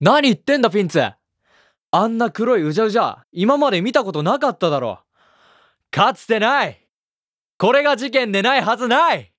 何言ってんだピンツ。あんな黒いうじゃうじゃ今まで見たことなかっただろ。かつてない。これが事件でないはずない。